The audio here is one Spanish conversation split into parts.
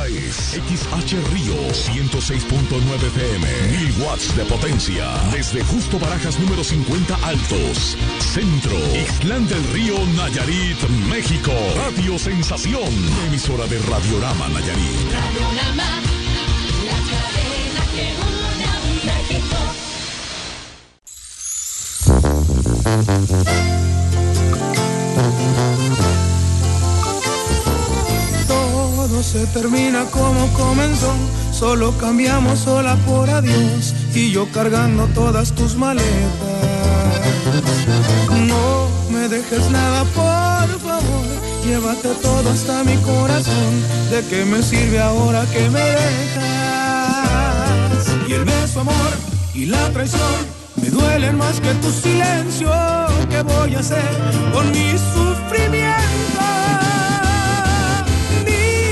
es XH Río 106.9 PM, 1000 watts de potencia. Desde Justo Barajas número 50 Altos, Centro, Ixtlán del Río, Nayarit, México. Radio Sensación, emisora de Radiorama Nayarit. Radiorama, la cadena que une a México. Todo se termina como comenzó, solo cambiamos sola por adiós y yo cargando todas tus maletas. No me dejes nada, por favor, llévate todo hasta mi corazón. ¿De qué me sirve ahora que me dejas? Y el beso, amor, y la traición me duelen más que tu silencio. ¿Qué voy a hacer con mi sufrimiento? Dime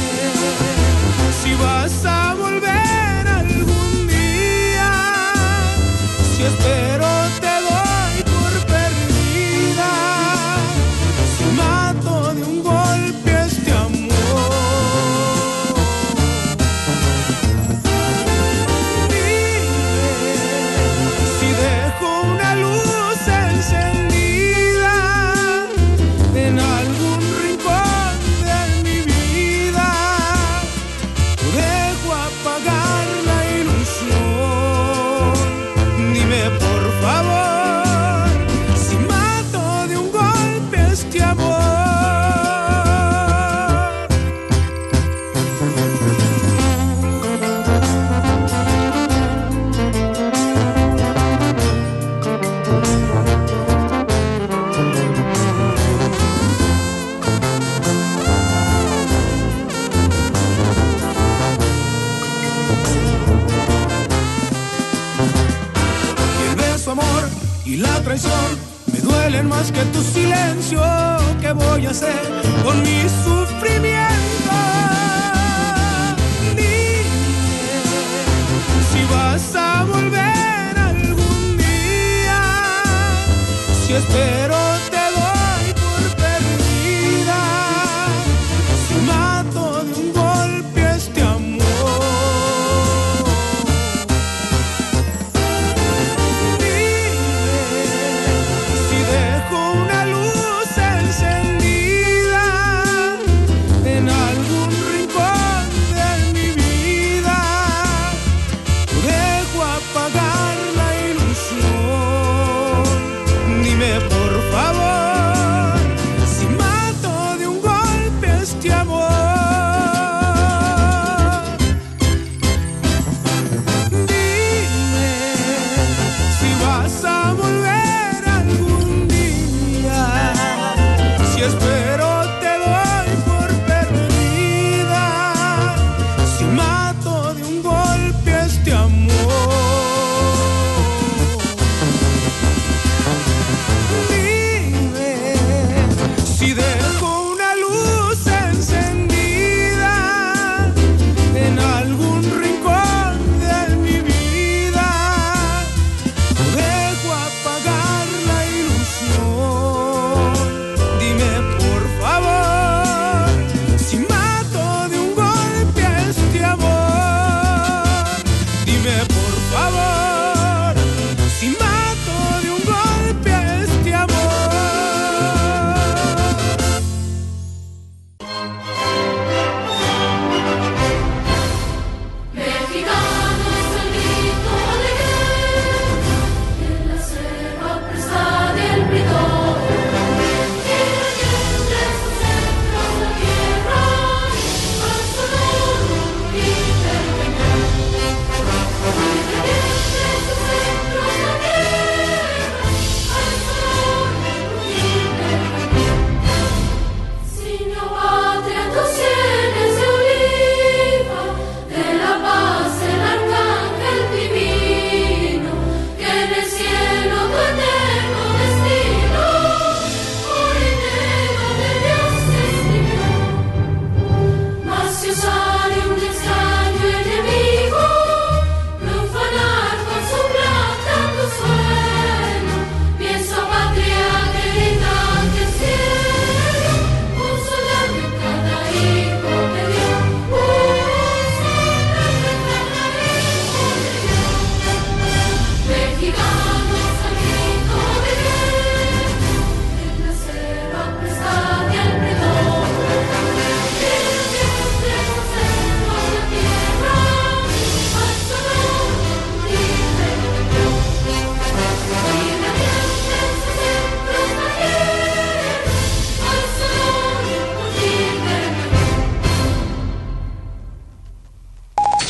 si vas a volver algún día. Si espero te doy por perdida. Si mato de un golpe este amor. Una luz encendida en algún rincón de mi vida, dejo apagar la ilusión. Dime por favor si mato de un golpe este amor. Amor y la traición me duelen más que tu silencio. ¿Qué voy a hacer con mi sufrimiento? Dime si vas a volver algún día. Si espero te doy por perdida. Si mato de un golpe este amor.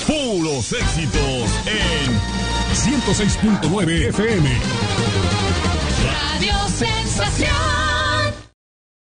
Puros éxitos en 106.9 FM. Radio Sensación.